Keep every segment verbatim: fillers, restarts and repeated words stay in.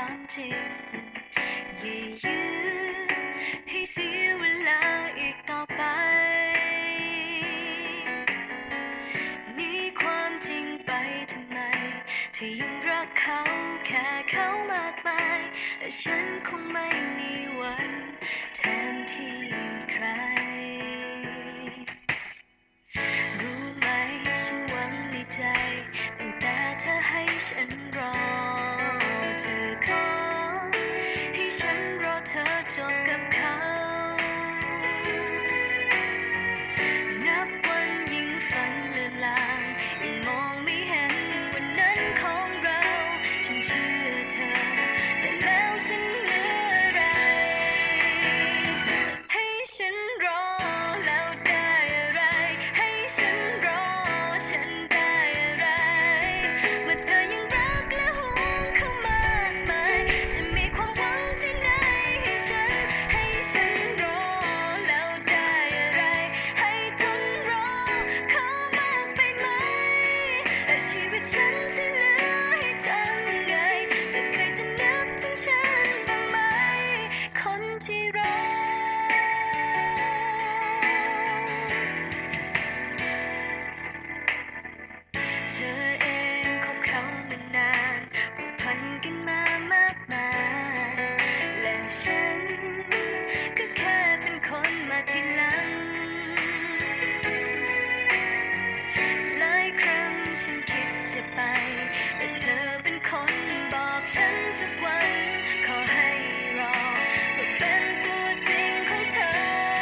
ความจริงอย่ายื้อให้เสียเวลาอีกต่อไปหนีความจริงไปทำไมถ้ายังรักเขาแค่เขามากมายและฉันคงไม่มีวันแทนที่ใครรู้ไหมฉันหวังในใจตั้งแต่เธอให้ฉันรอเธอขอให้ฉันรอเธอจบกับเขานับวันยิ่งฝันเลือนลางยิ่งมองไม่เห็นวันนั้นของเราฉันเชื่อเธอแต่แล้วฉันเหลืออะไรให้ฉันรอแล้วได้อะไรให้ฉันรอฉันได้อะไรเมื่อเธอยังรักและห่วงเขามากมายจะมีความหวังที่ไหนให้ฉันให้ฉันรอแล้วได้อะไรให้ทนรอเขามากไปไหมและชีวิตฉันที่เหลือให้ทำไงจะเคยจะนึกถึงฉันบ้างไหมคนที่รอเธอเองคบเขามานานผูกพันกันมามากมายและฉันก็แค่เป็นคนมาทีหลังหลายครั้งฉันคิดจะไปแต่เธอเป็นคนบอกฉันทุกวันขอให้รอเพื่อเป็นตัวจริงของเธอ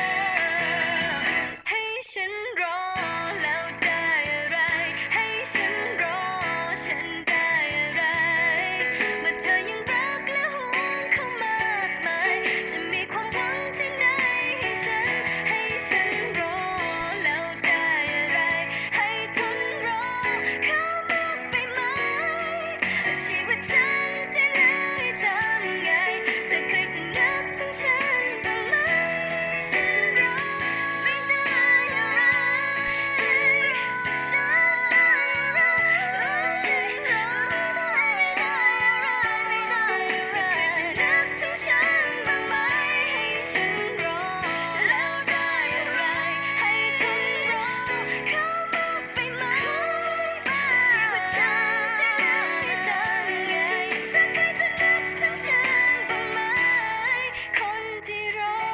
ให้ฉันรอแล้วได้อะไรให้ฉันรอฉันได้อะไรเมื่อเธอยังรักและห่วงเขามากมายจะมีความหวังที่ไหนให้ฉันให้ฉันรอแล้วได้อะไรให้ทนรอเขามากไปไหมและชีวิตฉันที่เหลือให้ทำไงเธอเคยจะนึกถึงฉันบ้างไหมฉันรอไม่ได้อะไรฉันรอฉันรอฉันรอไม่ได้อะไรไม่ได้อะไรเธอเคยจะนึกถึงฉันบ้างไหมให้ฉันรอแล้วได้อะไรให้ทนรอเขามากไปไหมและชีวิตฉันที่เหลือให้ทำไงเธอเคยจะนึกถึงฉันบ้างไหมคนที่รอ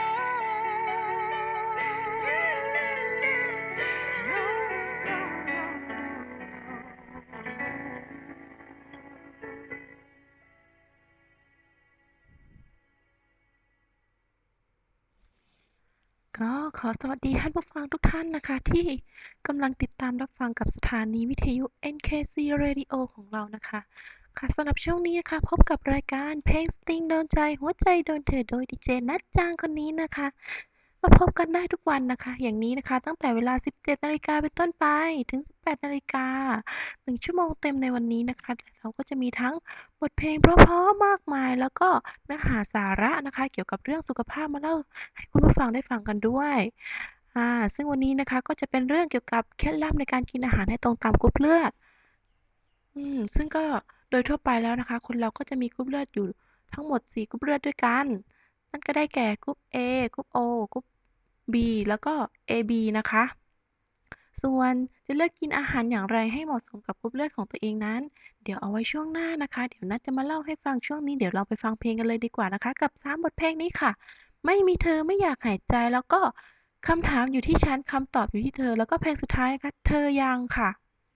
ก็ขอสวัสดีท่านผู้ฟังทุกท่านนะคะที่กำลังติดตามรับฟังกับสถานีวิทยุ เอ็น เค ซี Radio ของเรานะคะค่ะสำหรับช่วงนี้นะคะพบกับรายการเพลงสตริงโดนใจหัวใจโดนเธอโดยดีเจนัดจางคนนี้นะคะมาพบกันได้ทุกวันนะคะอย่างนี้นะคะตั้งแต่เวลา สิบเจ็ดนาฬิกาเป็นต้นไปถึง สิบแปดนาฬิกาหนึ่งชั่วโมงเต็มในวันนี้นะคะเราก็จะมีทั้งบทเพลงเพราะๆมากมายแล้วก็เนื้อหาสาระนะคะเกี่ยวกับเรื่องสุขภาพมาเล่า ให้คุณผู้ฟังได้ฟังกันด้วยอ่าซึ่งวันนี้นะคะก็จะเป็นเรื่องเกี่ยวกับเคล็ดลับในการกินอาหารให้ตรงตามกรุ๊ปเลือดอืมซึ่งก็โดยทั่วไปแล้วนะคะคนเราก็จะมีกรุ๊ปเลือดอยู่ทั้งหมดสี่กรุ๊ปเลือดด้วยกันนั่นก็ได้แก่กรุ๊ป A กรุ๊ป O กรุ๊ป B แล้วก็ เอ บี นะคะส่วนจะเลือกกินอาหารอย่างไรให้เหมาะสมกับกรุ๊ปเลือดของตัวเองนั้นเดี๋ยวเอาไว้ช่วงหน้านะคะเดี๋ยวนัดจะมาเล่าให้ฟังช่วงนี้เดี๋ยวเราไปฟังเพลงกันเลยดีกว่านะคะกับสามบทเพลงนี้ค่ะ ไม่มีเธอไม่อยากหายใจแล้วก็คำถามอยู่ที่ฉันคำตอบอยู่ที่เธอแล้วก็เพลงสุดท้ายนะคะเธอยังค่ะ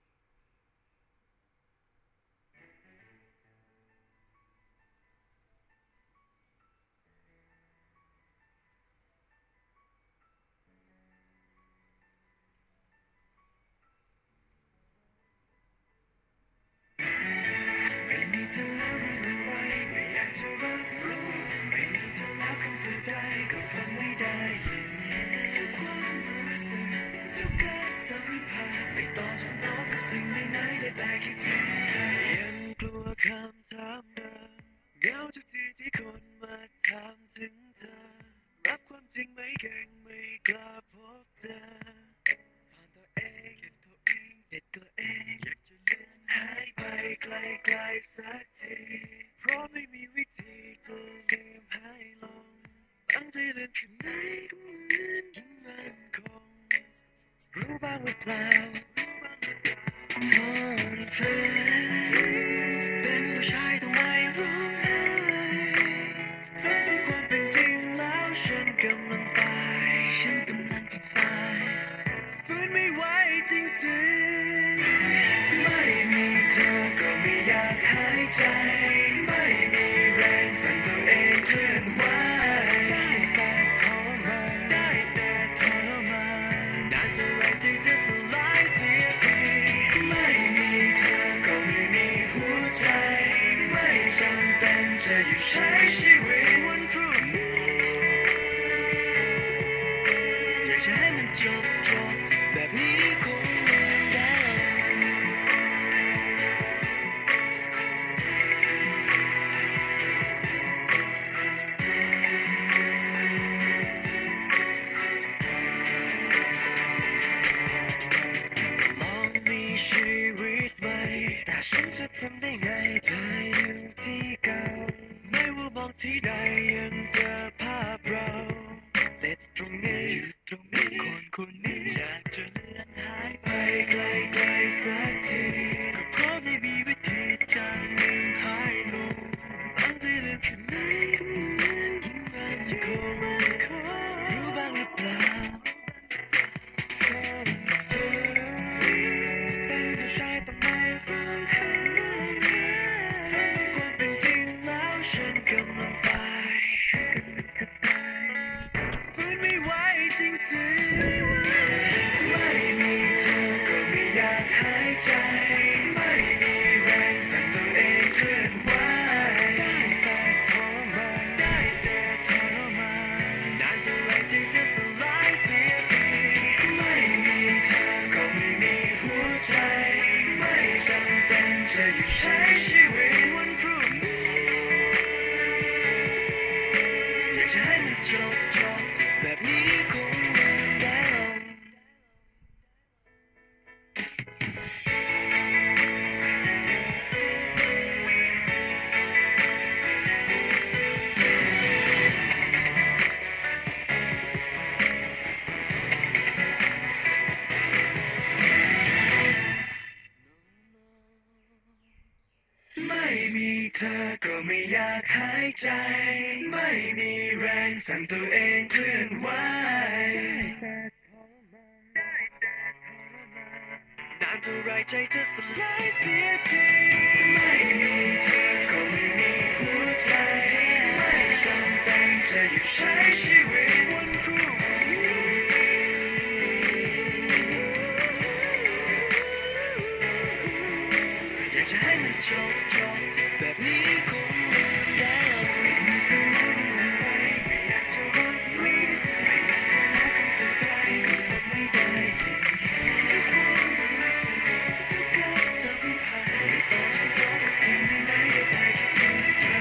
ไม่มีเธอแล้วได้อะไรไม่อยากจะรับรู้ไม่มีเธอแล้วคำพูดใดก็ฟังไม่ได้ยินทุกความรู้สึกทุกการสัมผัสไม่ตอบสนองกับสิ่งไหนๆได้แต่คิดถึงเธอยังกลัวคำถามเดิมเหงาทุกทีที่คนมาถามถึงเธอรับความจริงไม่เก่งไม่กล้าพบเจอฝันตัวเองเห็นตัวเองเด็ดตัวเองอยากจะเลือนหายไปไกลๆสักทีเพราะก็ไม่มีวิธีจะลืมให้ลงตั้งใจเลือนแค่ไหนก็เหมือนยิ่งมันคงรู้บ้างหรือเปล่าทนฝืนเป็นผู้ชายต้องไม่ร้องไห้ทั้งที่ความเป็นจริงแล้วฉันกำลังตายฉันกำลังจะตายฝืนไม่ไหวจริงๆไม่มีเธอก็ไม่อยากหายใจไม่มีแรงสั่งตัวเองเคลื่อนไหวได้แต่ทรมานได้แต่ทรมานนานเท่าไรใจจะสลายเสียทีไม่มีเธอก็ไม่มีหัวใจไม่จำเป็นจะอยู่ใช้ชีวิตวันพรุ่งนี้อยากจะให้มันจบจบแบบนี้คงไม่ได้ ลองมีชีวิตใหม่แต่ฉันจะทำได้ไงเธออยู่ที่เก่าไม่ว่าบอกที่ใดยังเจอภาพเราติดตรงนี้อยู่ตรงนี้คนคนนี้อยากจะเลื่อนหายไปไกลไกลสักทีก็เพราะไม่มีวิธีจะลืมหายลงตั้งใจเลือนแค่ไหนก็เหมือนยิ่งมันคงรู้บ้างหรือเปล่าเธอเป็นผู้ชายต้องไม่ร้องไห้ทั้งที่ความเป็นจริงแล้วฉันกำลังตายฝืนไม่ไหวจริงๆไม่มีเธอก็ไม่อยากหายใจไม่มีแรงสั่งตัวเองเคลื่อนไหวได้แต่ทรมานได้แต่ทรมานนานเท่าไรใจจะสลายเสียทีไม่มีเธอก็ไม่มีหัวใจไม่จำเป็นจะอยู่ใช้ชีวิตวันพรุ่งนี้อยากจะให้มันจบจบแบบนี้คงไม่ได้หรอกไม่มีเธอก็ไม่อยากหายใจไม่มีแรงสั่งตัวเองเคลื่อนไหวนานเท่าไรใจจะสลายเสียทีไม่มีเธอก็ไม่มีหัวใจไม่จำเป็นจะอยู่ใช้ชีวิตวันพรุ่งนี้อยากจะให้มันจบจบแบบนี้คงไม่ได้ไม่มีเธอแล้วไม่ไหวไม่อยากจะรับรู้ไม่อยากจะรักกันต่อไปก็ทำไม่ได้ทุกความรู้สึกทุกการสัมผัสไม่ตอบสนองกับสิ่งใดๆได้แค่เธอเธอ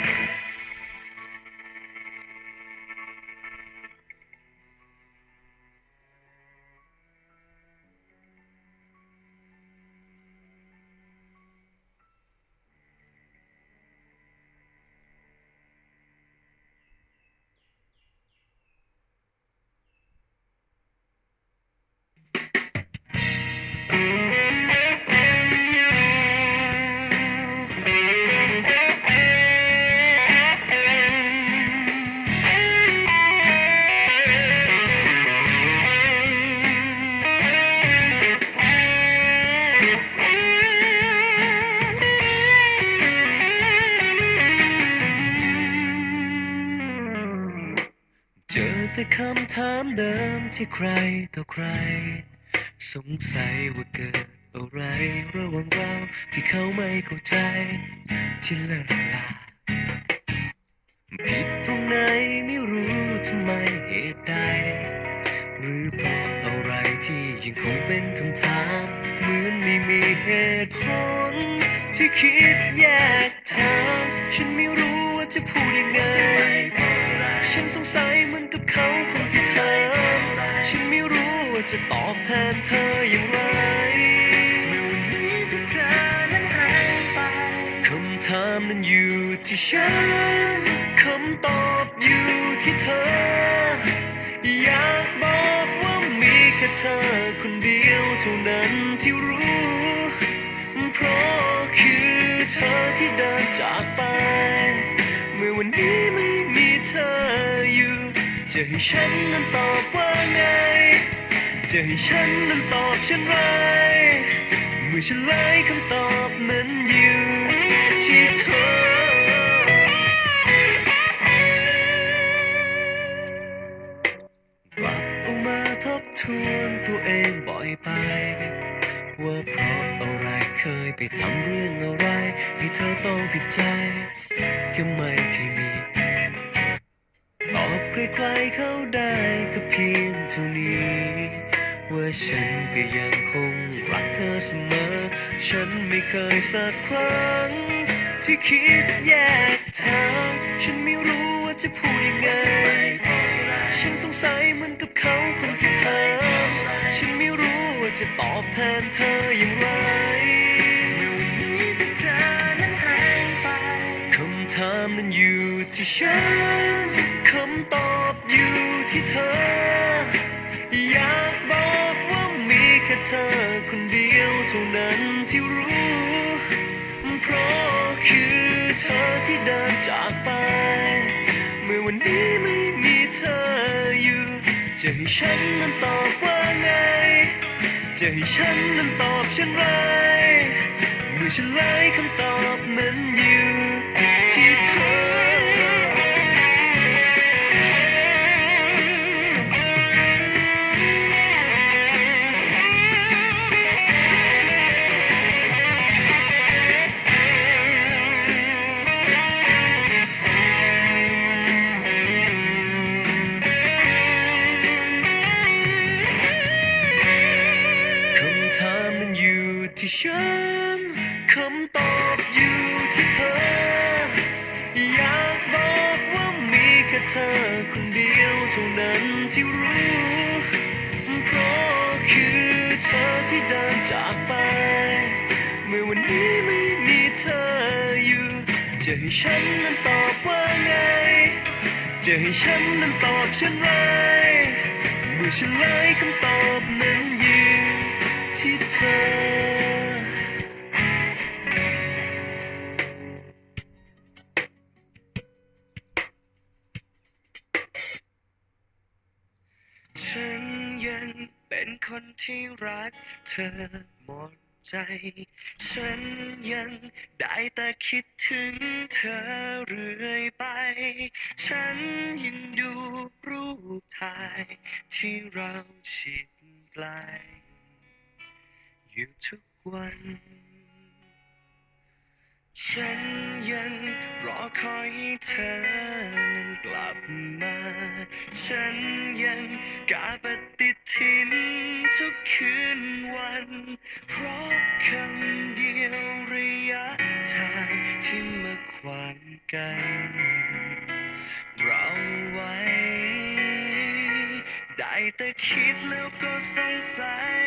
เจอแต่คำถามเดิมที่ใครต่อใครสงสัยว่าเกิดอะไรระหว่างเราที่เขาไม่เข้าใจที่เลิกลาผิดตรงไหนไม่รู้ทำไมเหตุใดหรือเพราะอะไรที่ยังคงเป็นคำถามเหมือนไม่มีเหตุผลที่คิดแยกทางฉันไม่รู้ว่าจะพูดยังไงฉันสงสัยเหมือนกับเขาคนที่เธอฉันไม่รู้ว่าจะตอบแทนเธออย่างไรเมื่อวันนี้ที่เธอนั้นหายไปคำถามนั้นอยู่ที่ฉันคำตอบอยู่ที่เธออยากบอกว่ามีแค่เธอคนเดียวเท่านั้นที่รู้เพราะคือเธอที่เดินจากไปเมื่อวันนี้ไม่มีเธออยู่จะให้ฉันนั้นตอบว่าไงจะให้ฉันนั้นตอบเช่นไรเมื่อฉันไล่คำตอบนั้นอยู่ที่เธอกลับออกมาทบทวนตัวเองบ่อยไปว่าเพราะอะไรเคยไปทำเรื่องอะไรให้เธอต้องผิดใจก็ไม่เคยมีตอบใครๆเข้าได้ก็เพียงเท่านี้ว่าฉันก็ยังคงรักเธอเสมอฉันไม่เคยสักครั้งที่คิดแยกทางฉันไม่รู้ว่าจะพูดยังไงฉันสงสัยเหมือนกับเขาคนที่เธอฉันไม่รู้ว่าจะตอบแทนเธออย่างไรเมื่อวันนี้ที่เธอนั้นหายไปคำถามนั้นอยู่ที่ฉันคำตอบอยู่ที่เธออยากบอกว่ามีแค่เธอคนเดียวเท่านั้นที่รู้เพราะคือเธอที่เดินจากไปเมื่อวันนี้ไม่มีเธออยู่จะให้ฉันนั้นตอบว่าไงจะให้ฉันนั้นตอบเช่นไรเมื่อฉันไล่คำตอบนั้นอยู่ที่เธอที่ฉันคำตอบอยู่ที่เธออยากบอกว่ามีแค่เธอคนเดียวเท่านั้นที่รู้เพราะคือเธอที่เดินจากไปเมื่อวันนี้ไม่มีเธออยู่จะให้ฉันนั้นตอบว่าไงจะให้ฉันนั้นตอบเช่นไรเมื่อฉันไล่คำตอบนั้นอยู่ที่เธอฉันยังเป็นคนที่รักเธอหมดใจฉันยังได้แต่คิดถึงเธอเรื่อยไปฉันยังดูรูปถ่ายที่เราชิดไกลอยู่ทุกวันฉันยังรอคอยให้เธอนั้นกลับมาฉันยังกาปฏิทินทุกคืนวันเพราะคำเดียวระยะทางที่มาขวางกันเราไว้ได้แต่คิดแล้วก็สงสัย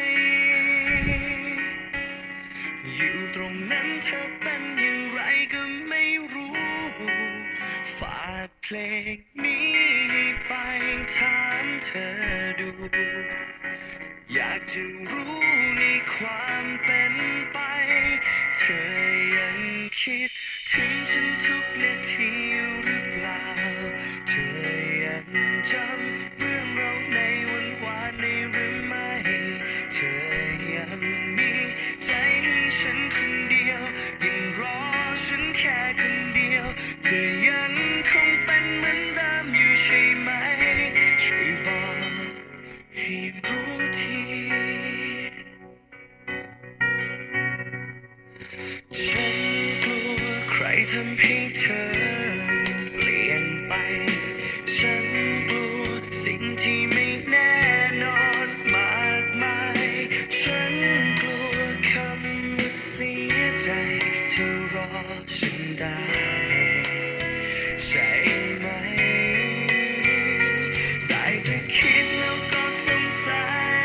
อยู่ตรงนั้นเธอเป็นอย่างไรก็ไม่รู้ฝากเพลงนี้ให้ไปถามเธอดูอยากจะรู้ในความเป็นไปเธอยังคิดถึงฉันทุกนาทีหรือเปล่าเธอยังจำเรื่องเราในวันวานนี้หรือไม่เธอยังมีใจให้ฉันคนเดียวยังรอฉันแค่คนเดียวเธอยังคงเป็นเหมือนเดิมอยู่ใช่ไหมช่วยบอกให้รู้ทีฉันกลัวใครทำให้เธอเปลี่ยนไปฉันกลัวสิ่งที่ไม่แน่นอนมากมายฉันกลัวคำว่าเสียใจเธอรอฉันได้ใช่ไหมได้แต่คิดแล้วก็สงสัย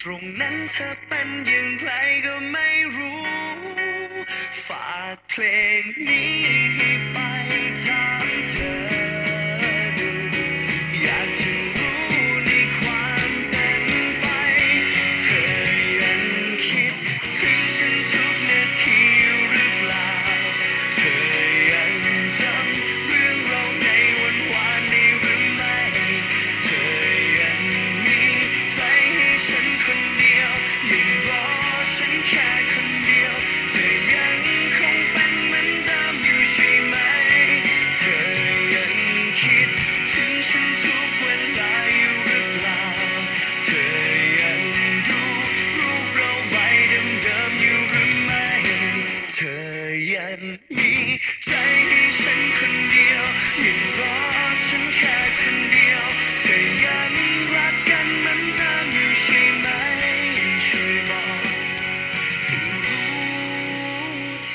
รงนั้นเธอเป็นอย่างไรก็ไม่รู้ฝากเพลงนี้ให้ไปถามเธอดูอยากจะรู้ในความเป็นไปเธอยังคิดถึงฉันทุกนาทีหรือเปล่าเธอยังจำเรื่องเราในวันวานนี้หรือไม่เธอยังมีใจให้ฉันคนเดียวยังรอฉันแค่คนเดียวเธอยังคงเป็นเหมือนเดิมอยู่ใช่ไหมเธอยังคิดถึงฉันทุกเวลาอยู่หรือเปล่าเธอยังดูรูปเราไว้เดิมๆอยู่หรือไม่เธอยังมีใจให้ฉันคนเดียวยังรอฉันแค่คนเดียวเธอยังรักกันเหมือนเดิมอยู่ใช่ไหมช่วยบอกให้รู้ที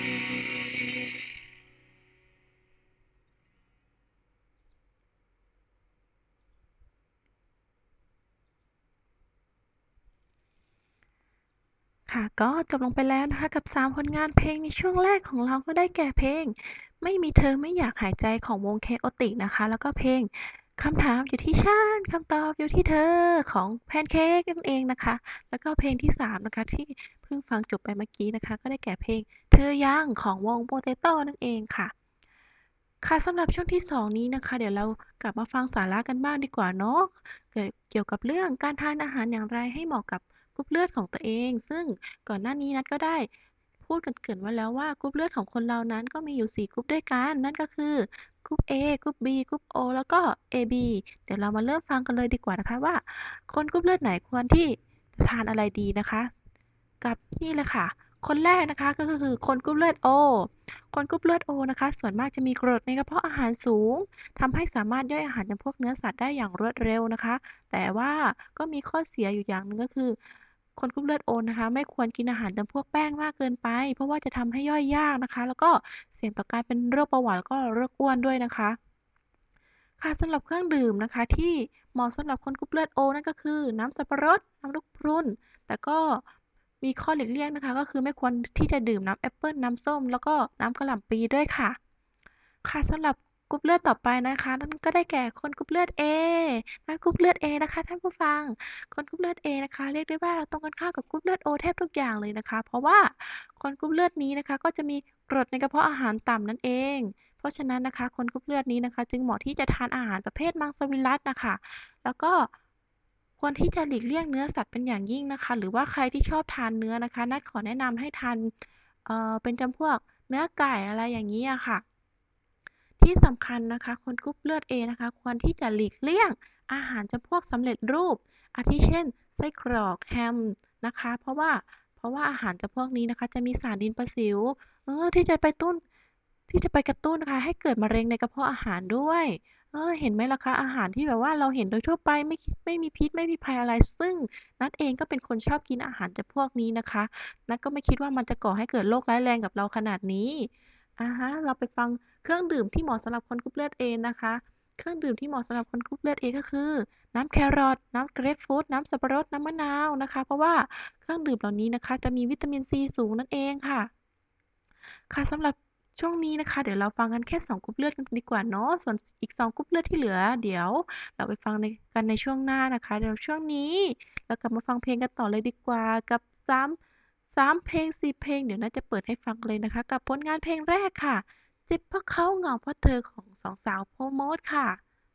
ค่ะก็จบลงไปแล้วนะคะกับสามผลงานเพลงในช่วงแรกของเราก็ได้แก่เพลงไม่มีเธอไม่อยากหายใจของวง Chaotix นะคะแล้วก็เพลงคำถามอยู่ที่ฉันคำตอบอยู่ที่เธอของแพนเค้กนั่นเองนะคะแล้วก็เพลงที่สามนะคะที่เพิ่งฟังจบไปเมื่อกี้นะคะก็ได้แก่เพลงเธอยังของวง Potato นั่นเองค่ะค่ะสำหรับช่วงที่สองนี้นะคะเดี๋ยวเรากลับมาฟังสาระกันบ้างดีกว่าเนาะเกี่ยวเกี่ยวกับเรื่องการทานอาหารอย่างไรให้เหมาะกับกรุ๊ปเลือดของตัวเองซึ่งก่อนหน้านี้นัทก็ได้พูดเกริ่นๆไว้แล้วว่ากรุ๊ปเลือดของคนเรานั้นก็มีอยู่สี่กรุ๊ปด้วยกันนั่นก็คือกรุ๊ป A กรุ๊ป B กรุ๊ป O แล้วก็ เอ บี เดี๋ยวเรามาเริ่มฟังกันเลยดีกว่านะคะว่าคนกรุ๊ปเลือดไหนควรที่จะทานอะไรดีนะคะกับนี่เลยค่ะคนแรกนะคะก็คือคนกรุ๊ปเลือด O คนกรุ๊ปเลือด O นะคะส่วนมากจะมีกรดในกระเพาะอาหารสูงทำให้สามารถย่อยอาหารจำพวกเนื้อสัตว์ได้อย่างรวดเร็วนะคะแต่ว่าก็มีข้อเสียอยู่อย่างหนึ่งก็คือคนกรุ๊ปเลือด O นะคะไม่ควรกินอาหารจำพวกแป้งมากเกินไปเพราะว่าจะทำให้ย่อยยากนะคะแล้วก็เสี่ยงต่อการเป็นโรคเบาหวานแล้วก็โรคอ้วนด้วยนะคะค่ะสำหรับเครื่องดื่มนะคะที่เหมาะสำหรับคนกรุ๊ปเลือด O นั่นก็คือน้ำสับปะรดน้ำลูกพรุนแต่ก็มีข้อหลีกเลี่ยงนะคะก็คือไม่ควรที่จะดื่มน้ำแอปเปิลน้ำส้มแล้วก็น้ำกะหล่ำปลีด้วยค่ะ ค่ะสำหรับกรุ๊ปเลือดต่อไปนะคะนั่นก็ได้แก่คนกรุ๊ปเลือด A ถ้ากรุ๊ปเลือด A นะคะท่านผู้ฟังคนกรุ๊ปเลือด A นะคะเรียกได้ว่าตรงกันข้ามกับกรุ๊ปเลือด O แทบทุกอย่างเลยนะคะเพราะว่าคนกรุ๊ปเลือดนี้นะคะก็จะมีกรดในกระเพาะอาหารต่ำนั่นเองเพราะฉะนั้นนะคะคนกรุ๊ปเลือดนี้นะคะจึงเหมาะที่จะทานอาหารประเภทมังสวิรัตินะคะแล้วก็ควรที่จะหลีกเลี่ยงเนื้อสัตว์เป็นอย่างยิ่งนะคะหรือว่าใครที่ชอบทานเนื้อนะคะนัดขอแนะนำให้ทานเอ่อเป็นจำพวกเนื้อไก่อะไรอย่างนี้อะค่ะ ที่สำคัญนะคะคนกรุ๊ปเลือด A นะคะควรที่จะหลีกเลี่ยงอาหารจำพวกสำเร็จรูปอาทิเช่นไส้กรอกแฮมนะคะเพราะว่าเพราะว่าอาหารจำพวกนี้นะคะจะมีสารดินประสิวเออที่จะไปตุ้นที่จะไปกระตุ้นนะคะให้เกิดมะเร็งในกระเพาะอาหารด้วยเออเห็นไหมล่ะคะอาหารที่แบบว่าเราเห็นโดยทั่วไปไม่ไม่มีพิษไม่มีภัยอะไรซึ่งนัทเองก็เป็นคนชอบกินอาหารจำพวกนี้นะคะนัทก็ไม่คิดว่ามันจะก่อให้เกิดโรคร้ายแรงกับเราขนาดนี้ อะฮะเราไปฟังเครื่องดื่มที่เหมาะสำหรับคนกรุ๊ปเลือด A นะคะเครื่องดื่มที่เหมาะสำหรับคนกรุ๊ปเลือด A ก็คือน้ำแครอทน้ำเกรปฟรุตน้ำสับปะรดน้ำมะนาวนะคะเพราะว่าเครื่องดื่มเหล่านี้นะคะจะมีวิตามินซีสูงนั่นเองค่ะค่ะสำหรับช่วงนี้นะคะเดี๋ยวเราฟังกันแค่สองกรุ๊ปเลือดกันดีกว่าเนาะส่วนอีกสองกรุ๊ปเลือดที่เหลือเดี๋ยวเราไปฟังในกันในช่วงหน้านะคะเดี๋ยวช่วงนี้เรากลับมาฟังเพลงกันต่อเลยดีกว่ากับสามสามเพลงสี่เพลงเดี๋ยวน่าจะเปิดให้ฟังเลยนะคะกับผลงานเพลงแรกค่ะ เจ็บเพราะเขาเหงาเพราะเธอของสองสาวโพโมดค่ะ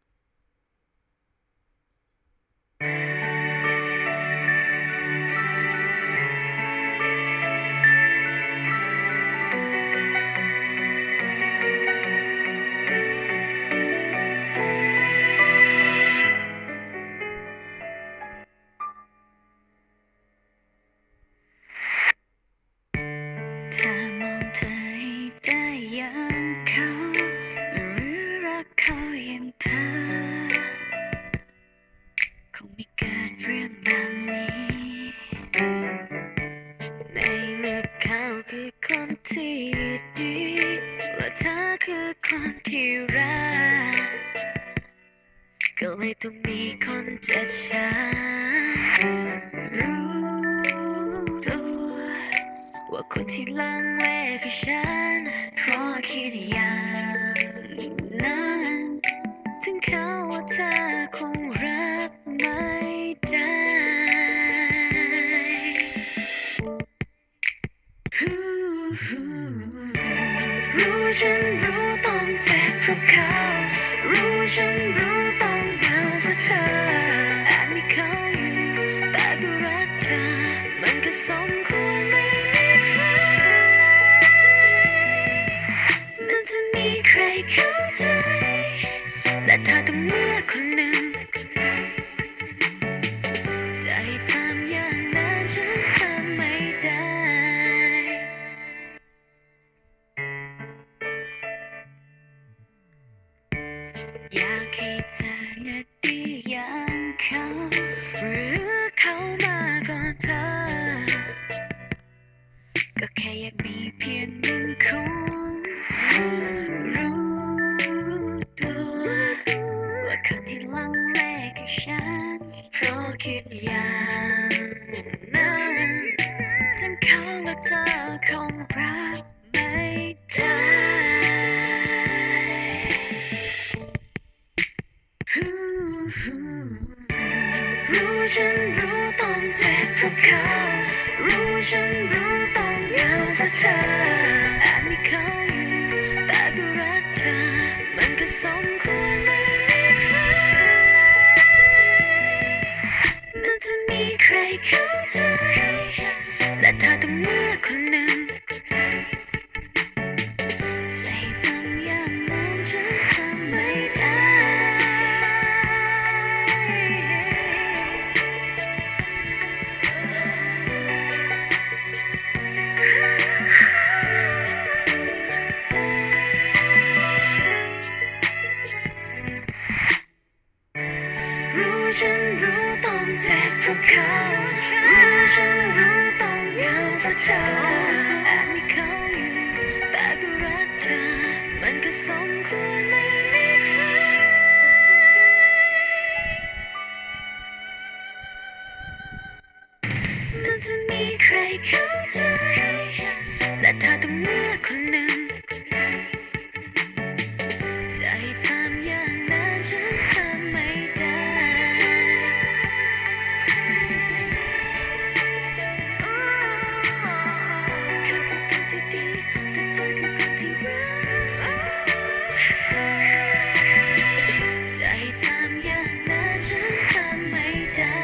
ถ้ามองเธอให้ได้อย่างเขาหรือรักเขาอย่างเธอคงไม่เกิดเรื่องแบบนี้ในเมื่อเขาคือคนที่ดีและเธอคือคนที่รักก็เลยต้องมีคนเจ็บช้รู้ตัวว่าคนที่ลังเลคือฉันเพราะคิดอย่างนั้นถึงเขาว่าเธอคงรับไม่ได้รู้ฉันรู้ต้องเจ็บเพราะเขารู้ฉันรู้ต้องเหงาเพราะเธออาจมีเขาอยู่แต่ก็รักเธอมันก็สมควรไม่มีใครมันจะมีใครเข้าใจและเธอต้องเลือกคนหนึ่งใจทำอย่างนั้นฉันทำไม่ได้อยากให้เธอน่ะดีอย่างเขาหรือเขามาก่อนเธอก็แค่อยากมีเพียงหนึ่งคนรู้ตัวว่าคนที่ลังเลคือฉันเพราะคิดอย่างนั้นทั้งเขาและเธอคงรับไม่ได้รู้ฉันรู้ต้องเจ็บเพราะเขารู้ฉันรู้ต้องเหงาเพราะเธออาจมีเขาอยู่แต่ก็รักเธอมันก็สมควรไม่มีใครมันจะมีใครเข้าใจและเธอต้องเลือกคนหนึ่งใจทำอย่างนั้นฉันทำไม่ได้รู้ฉันรู้ต้องเจ็บเพราะเขารู้ฉันรู้ต้องเหงาเพราะเธออาจมีเขาอยู่แต่ก็รักเธอมันก็สมควรไม่มีใครมันจะมีใครเข้าใจและเธอต้องเลือกคนหนึ่งใจทำอย่างนั้นฉันทำไม่ได้เขาคือคนที่ดีแต่เธอคือคนที่รักใจทำอย่างนั้นฉันทำไม่ได้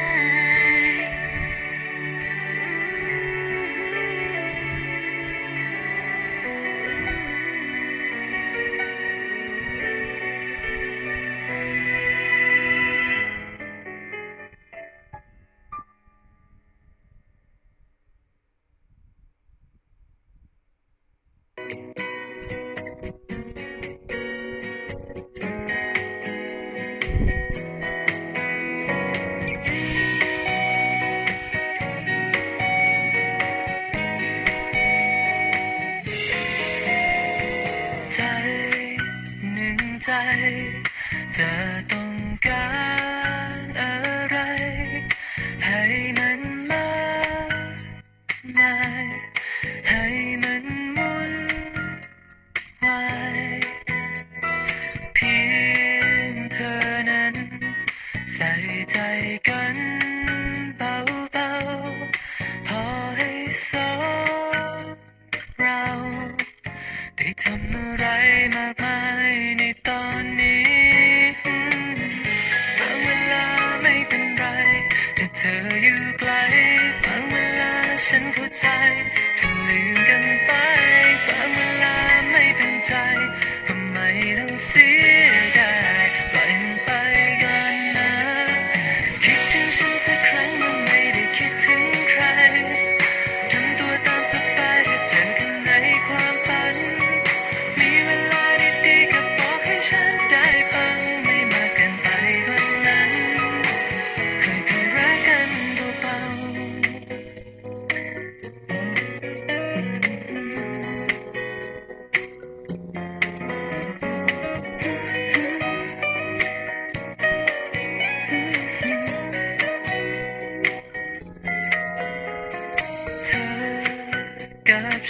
ใจหนึ่งใจจะต้องการอะไรให้มันมากมายให้มันมุ่นวายเพียงเธอนั้นใส่ใจกันเบาๆพอให้สองเราได้ทำอะไรมากมายในตอนนี้บางเวลาไม่เป็นไรแต่เธออยู่ไกลบางเวลาฉันเข้าใจเธอลืมกันไปบางเวลาไม่เป็นใจก็ไม่ต้องเสียดายปล่อยมันไปก่อนนะคิดถึงฉันสักครั้งเมื่อไม่ได้คิดถึงใครทำตัวตามสบายถ้าเจอกันในความฝันมีเวลาดีๆก็บอกให้ฉันได้ฟังไม่มากเกินไปกว่านั้นเคยเคยรักกันเบาๆ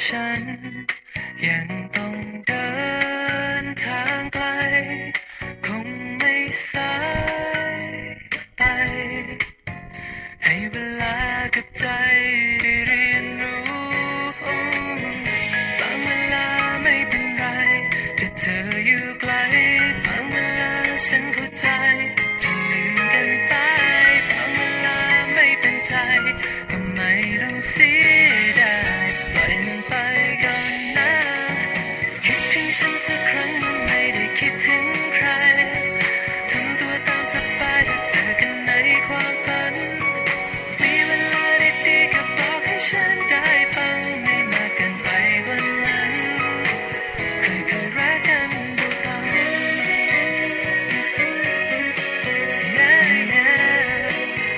ฉันยังต้องเดินทางไกลคงไม่สายไปให้เวลากับใจได้เรียนรู้บางเวลาไม่เป็นไรแต่เธออยู่ไกลบางเวลาฉันเข้าใจจะลืมกันไปบางเวลาไม่เป็นใจก็ไม่ต้องเสียดายปล่อยมันไปก่อนนะคิดถึงฉันสักครั้งมันไม่ได้คิดถึงใครทำตัวตามสบายถ้าเจอกันในความฝันมีเวลาดีๆก็บอกให้ฉันได้ฟังไม่มากเกินไปกว่านั้นเคยเคยรักกันเบาๆ yeah, yeah.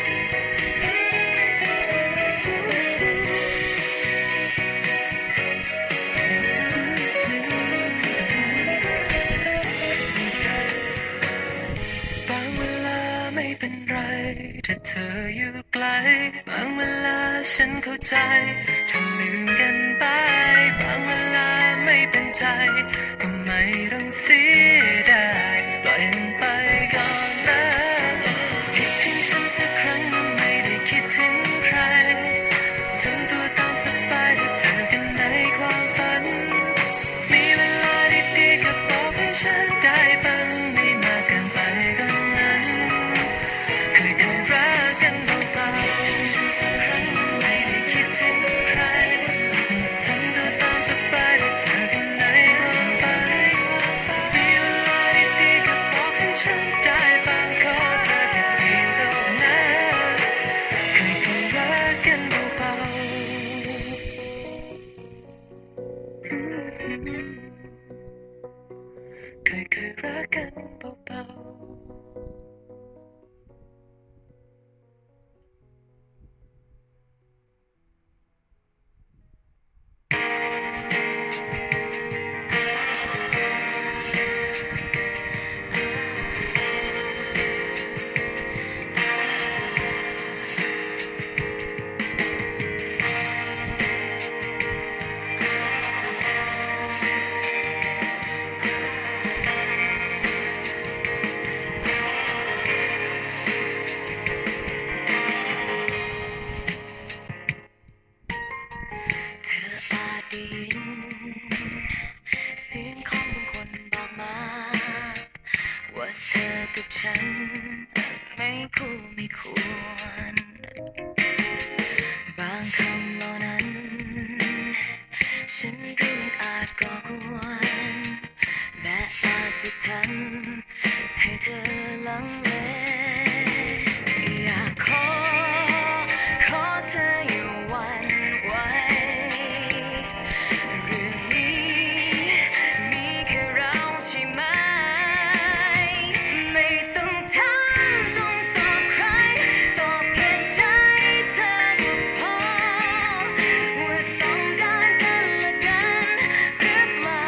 บางเวลาไม่เป็นไรถ้าเธออยู่ไกลบางเวลาฉันเข้าใจถ้าลืมกันไปบางเวลาไม่เป็นใจก็ไม่ต้องเสียดายปล่อยมันไปก่อนนะคิดถึงฉันสักครั้งมันไม่ได้คิดถึงใครทำตัวตามสบายถ้าเจอกันในความฝันมีเวลาดีๆก็บอกให้ฉันได้บ้างไม่มากเกินไปกว่านั้นเคยเคยรักกันเบาๆถึงฉันสักครั้งไม่ได้คิดถึงใครทำตัวตามสบายถ้าเจอกันในความฝันมีเวลาดีๆก็บอกให้ฉันได้บ้างขอเธอแค่เพียงเท่านั้นเคยเคยรักกันเบาๆ เคยเคยรักกันเบาๆเธออาจได้ยินเสียงของบางคนบอกมาว่าเธอกับฉันไม่คู่ไม่ควรบางคำเหล่านั้นฉันรู้มันอาจก่อกวนและอาจจะทำให้เธอลังเลอยากขอขอเธออย่าหวั่นไหวเรื่องนี้มีแค่เราใช่ไหมไม่ต้องถามต้องตอบใครตอบแค่ใจเธอก็พอว่าต้องการกันและกันหรือเปล่า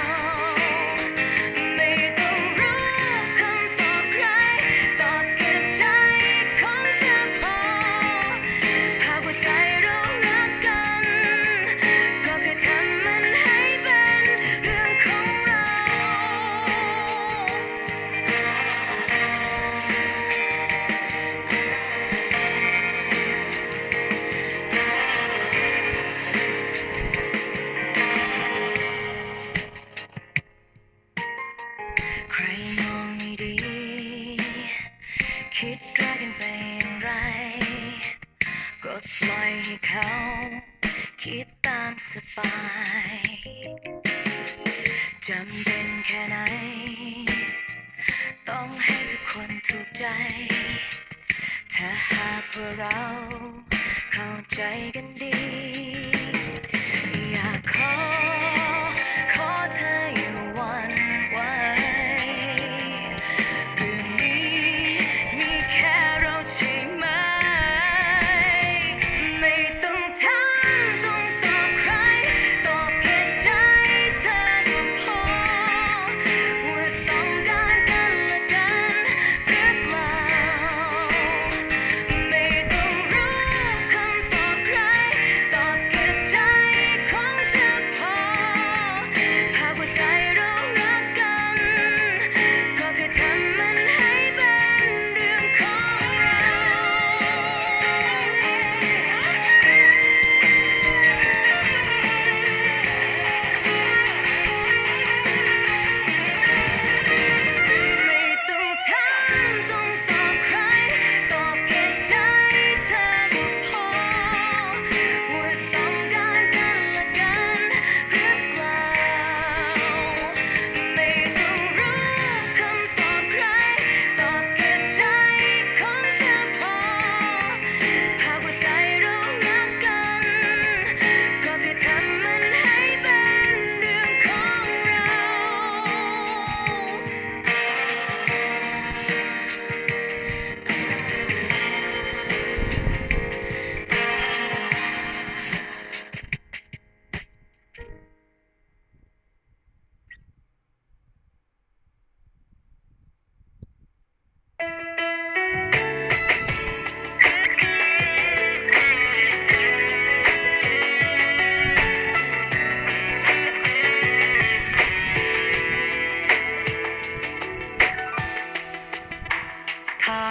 ไม่ต้องรู้คำตอบใครตอบแค่ใจของเธอพอหากว่าใจเรารักกันก็แค่ทำมันให้เป็นเรื่องของเรา ใครมองไม่ดี คิดร้ายกันไปอย่างไร ก็ปล่อยให้เขาคิดตามสบาย จำเป็นแค่ไหน ต้องให้ทุกคนถูกใจ ถ้าหากว่าเราเข้าใจกันดี อยากขอขอเธออย่าหวั่นไหวเรื่องนี้มีแค่เราใช่ไหมไม่ต้องถามต้องตอบใครตอบแค่ใจเธอก็พอว่าต้องการกันและกันหรือเปล่าไม่ต้องรู้คำตอบใครตอบแค่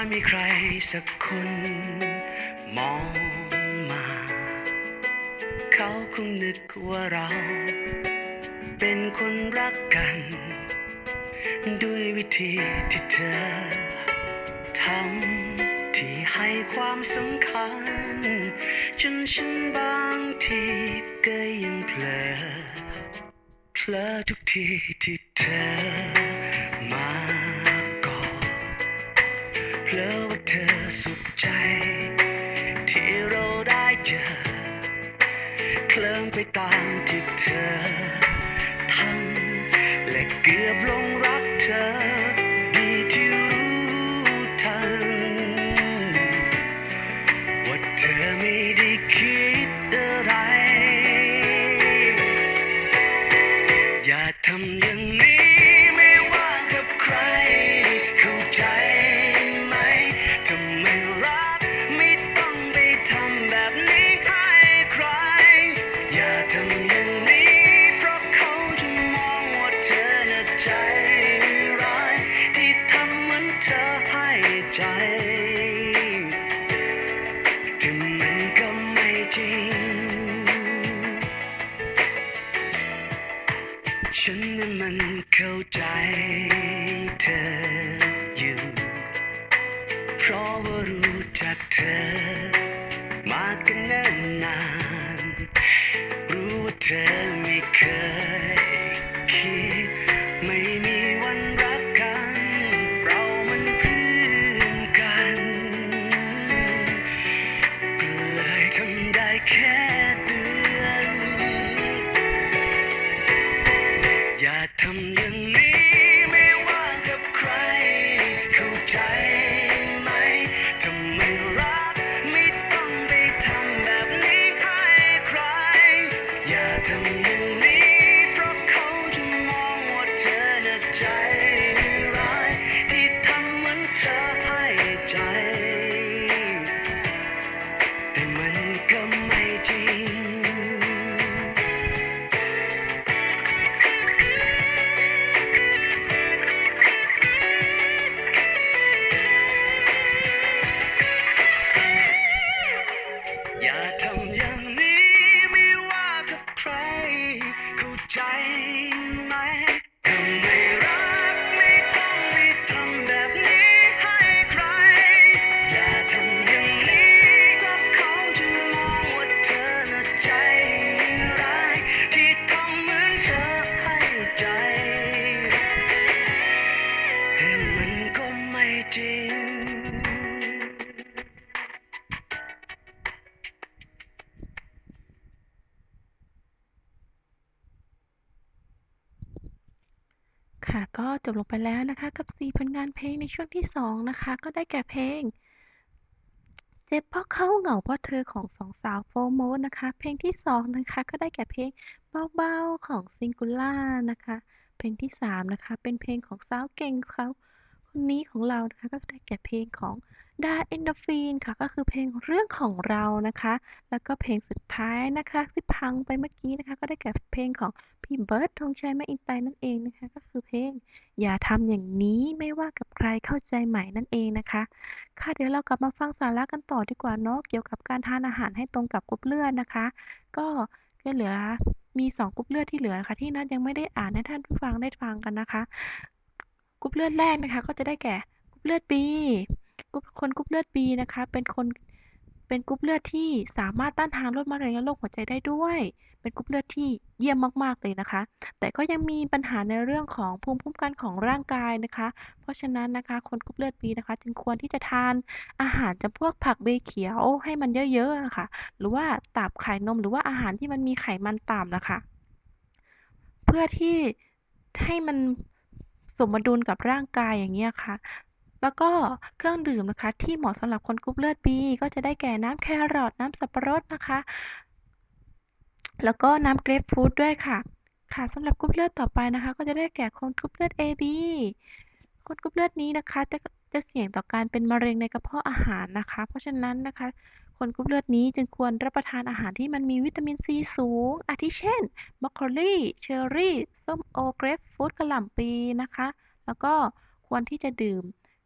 มีใครสักคนมองมาเขาคงนึกว่าเราเป็นคนรักกันด้วยวิธีที่เธอทำที่ให้ความสำคัญจนฉันบางทีก็ยังเผลอเผลอทุกทีที่เธอมากอดเผลอว่าเธอสุขใจที่เราได้เจอเคลิ้มไปตามที่เธอทำและเกือบหลงรักเธอดีที่รู้ทันว่าเธอไม่ได้คิดอะไรอย่าทำอย่างนี้ไม่ว่ากับใครเข้าใจไหมถ้าไม่รักไม่ต้องไปทำแบบนี้ให้ใครอย่าทำอย่างนี้เพราะเขาจะมองว่าเธอน่ะใจร้ายที่ทำเหมือนเธอให้ใจแต่มันก็ไม่จริงฉันนั้นมันเข้าใจเธออยู่เพราะว่ารู้จักเธอมากันเนิ่นนานรู้ว่าเธอไม่เคยคิดไม่มีวันรักกันเรามันเพื่อนกันก็เลยทำได้แค่เตือนอย่าทำอย่างนี้ไม่ว่ากับใครเข้าใจไหมถ้าไม่รักไม่ต้องไปทำแบบนี้ให้ใครอย่าทำอย่างนี้เพราะเขาจะมองว่าเธอน่ะใจร้ายที่ทำเหมือนเธอให้ใจแต่มันก็ไม่จริงอย่าทำอย่างนี้ไม่ว่ากับใครเข้าใจไหมถ้าไม่รักไม่ต้องไปทำแบบนี้ให้ใครอย่าทำอย่างนี้เพราะเขาจะมองว่าเธอน่ะใจร้ายที่ทำเหมือนเธอให้ใจแต่มันก็ไม่จริงค่ะก็จบลงไปแล้วนะคะกับสี่ผลงานเพลงในช่วงที่สองนะคะก็ได้แก่เพลงเจ็บเพราะเขาเหงาเพราะเธอของสองสาวโฟร์โมสนะคะเพลงที่สองนะคะก็ได้แก่เพลงเบาๆของซิงคูล่านะคะเพลงที่สามนะคะเป็นเพลงของสาวเก่งเขาคนนี้ของเรานะคะก็ได้แก่เพลงของดาเอนโดฟินค่ะก็คือเพลงเรื่องของเรานะคะแล้วก็เพลงสุดท้ายนะคะที่พังไปเมื่อกี้นะคะก็ได้แก่เพลงของพี่เบิร์ดธงชัยแม่อินไตนั่นเองนะคะก็คือเพลงอย่าทำอย่างนี้ไม่ว่ากับใครเข้าใจไหมนั่นเองนะคะค่ะเดี๋ยวเรากลับมาฟังสาระกันต่อดีกว่าเนาะเกี่ยวกับการทานอาหารให้ตรงกับกรุ๊ปเลือดนะคะก็ก็เหลือมีสองกรุ๊ปเลือดที่เหลือนะคะที่นัทยังไม่ได้อ่านให้ท่านผู้ฟังได้ฟังกันนะคะกรุ๊ปเลือดแรกนะคะก็จะได้แก่กรุ๊ปเลือด B กรุ๊ปคนกรุ๊ปเลือด B นะคะเป็นคนเป็นกรุ๊ปเลือดที่สามารถต้านทานโรคมะเร็งและโรคหัวใจได้ด้วยเป็นกรุ๊ปเลือดที่เยี่ยมมากๆเลยนะคะแต่ก็ยังมีปัญหาในเรื่องของภูมิคุ้มกันของร่างกายนะคะเพราะฉะนั้นนะคะคนกรุ๊ปเลือด B นะคะจึงควรที่จะทานอาหารจำพวกผักใบเขียวให้มันเยอะๆอะค่ะหรือว่าตับไข่นมหรือว่าอาหารที่มันมีไขมันต่ำนะคะเพื่อที่ให้มันสมดุลกับร่างกายอย่างเงี้ยค่ะแล้วก็เครื่องดื่มนะคะที่เหมาะสำหรับคนกรุ๊ปเลือด B ก็จะได้แก่น้ำแครอทน้ำสับปะรดนะคะแล้วก็น้ำเกรปฟรุตด้วยค่ะค่ะสำหรับกรุ๊ปเลือดต่อไปนะคะก็จะได้แก่คนกรุ๊ปเลือด เอ บี คนกรุ๊ปเลือดนี้นะคะจะจะเสี่ยงต่อการเป็นมะเร็งในกระเพาะอาหารนะคะเพราะฉะนั้นนะคะคนกรุ๊ปเลือดนี้จึงควรรับประทานอาหารที่มันมีวิตามินซีสูงอาทิเช่นบรอกโคลีเชอร์รี่ส้มโอเกรปฟรุตกะหล่ำปีนะคะแล้วก็ควรที่จะดื่ม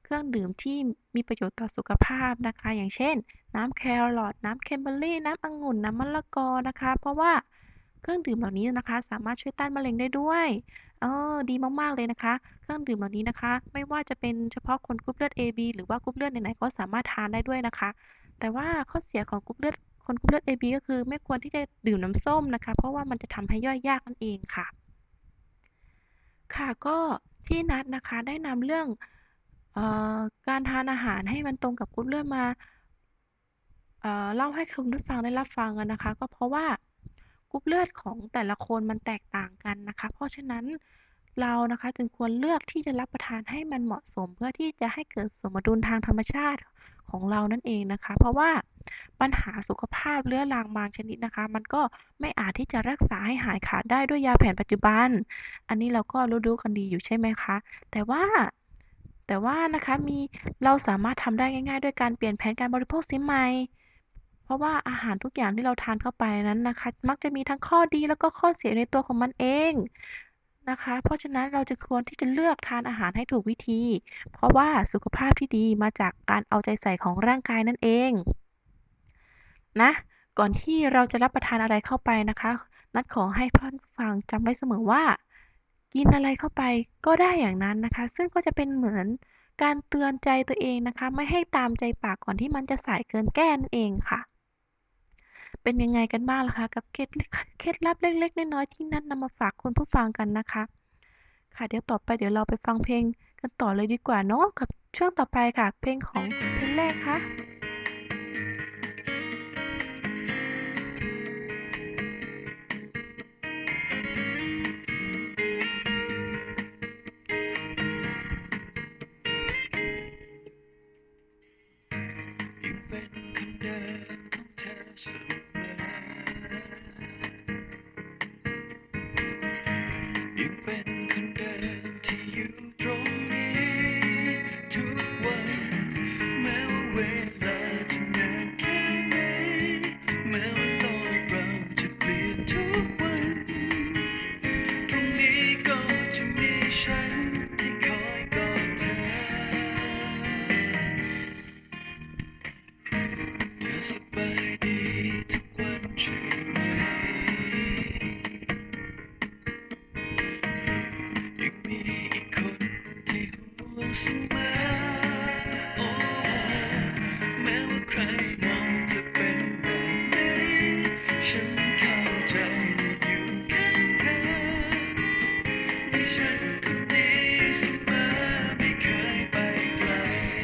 เครื่องดื่มที่มีประโยชน์ต่อสุขภาพนะคะ อย่างเช่น น้ำแครอท น้ำแคนเบอร์รี่ น้ำองุ่น น้ำมะละกอนะคะ เพราะว่าเครื่องดื่มเหล่านี้นะคะสามารถช่วยต้านมะเร็งได้ด้วย เออ ดีมากๆเลยนะคะ เครื่องดื่มเหล่านี้นะคะ ไม่ว่าจะเป็นเฉพาะคนกรุ๊ปเลือด เอ บี หรือว่ากรุ๊ปเลือดไหนๆก็สามารถทานได้ด้วยนะคะ แต่ว่าข้อเสียของกรุ๊ปเลือดคนกรุ๊ปเลือด เอ บี ก็คือไม่ควรที่จะดื่มน้ำส้มนะคะ เพราะว่ามันจะทำให้ย่อยยากนั่นเองค่ะ ค่ะ ก็ที่นัดนะคะได้นำเรื่องเอ่อการทานอาหารให้มันตรงกับกรุ๊ปเลือดมาเอ่อเล่าให้คุณผู้ฟังได้รับฟังอะนะคะ ก็เพราะว่ากรุ๊ปเลือดของแต่ละคนมันแตกต่างกันนะคะ เพราะฉะนั้นเรานะคะจึงควรเลือกที่จะรับประทานให้มันเหมาะสม เพื่อที่จะให้เกิดสมดุลทางธรรมชาติของเรานั่นเองนะคะ เพราะว่าปัญหาสุขภาพเรื้อรังบางชนิดนะคะ มันก็ไม่อาจที่จะรักษาให้หายขาดได้ด้วยยาแผนปัจจุบัน อันนี้เราก็รู้ๆกันดีอยู่ใช่ไหมคะ แต่ว่า แต่ว่านะคะมีเราสามารถทำได้ง่ายๆด้วยการเปลี่ยนแผนการบริโภคเสียใหม่ เพราะว่าอาหารทุกอย่างที่เราทานเข้าไปนั้นนะคะ มักจะมีทั้งข้อดีแล้วก็ข้อเสียในตัวของมันเองนะคะ เพราะฉะนั้นเราจะควรที่จะเลือกทานอาหารให้ถูกวิธี เพราะว่าสุขภาพที่ดีมาจากการเอาใจใส่ของร่างกายนั่นเองนะ ก่อนที่เราจะรับประทานอะไรเข้าไปนะคะ นัดขอให้ท่านผู้ฟังจำไว้เสมอว่า กินอะไรเข้าไปก็ได้อย่างนั้นนะคะ ซึ่งก็จะเป็นเหมือนการเตือนใจตัวเองนะคะ ไม่ให้ตามใจปากก่อนที่มันจะสายเกินแก้นั่นเองค่ะ เป็นยังไงกันบ้างล่ะคะกับเคล็ด เคล็ดลับเล็กๆน้อยๆที่นัดนำมาฝากคุณผู้ฟังกันนะคะ ค่ะ เดี๋ยวต่อไปเดี๋ยวเราไปฟังเพลงกันต่อเลยดีกว่าเนาะ กับช่วงต่อไปค่ะ เพลงของเพลงแรกค่ะยังเป็นคนเดิมของเธอเสมอยังเป็นคนเดิมที่อยู่ตรงนี้ทุกวันแม้ว่าเวลาจะนานแค่ไหนแม้ว่าโลกเราจะเปลี่ยนทุกวันตรงนี้ก็จะมีฉันที่คอยกอดเธอเธอสบายดีทุกวันใช่ไหมยังมีอีกคนที่ห่วงเสมอโอ้แม้ว่าใครมองจะเป็นแบบไหนฉันเข้าใจและอยู่ข้างเธอมีฉันคนนี้เสมอไม่เคยไปไกล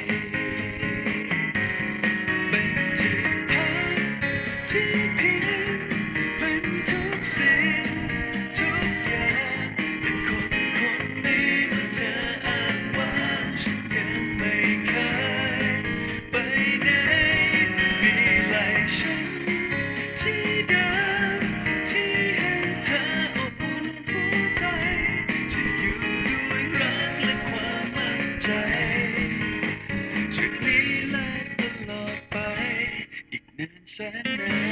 เป็นที่พักที่พิงเป็นทุกสิ่งทุกอย่างเป็นคนคนนี้เมื่อเธออ้างว่าฉันยังไม่เคยไปไหนมีไหล่ฉันที่เดิมที่ให้เธออบอุ่นหัวใจจะอยู่ด้วยรักและความมั่นใจจากนี้และตลอดไปอีกนานแสนนาน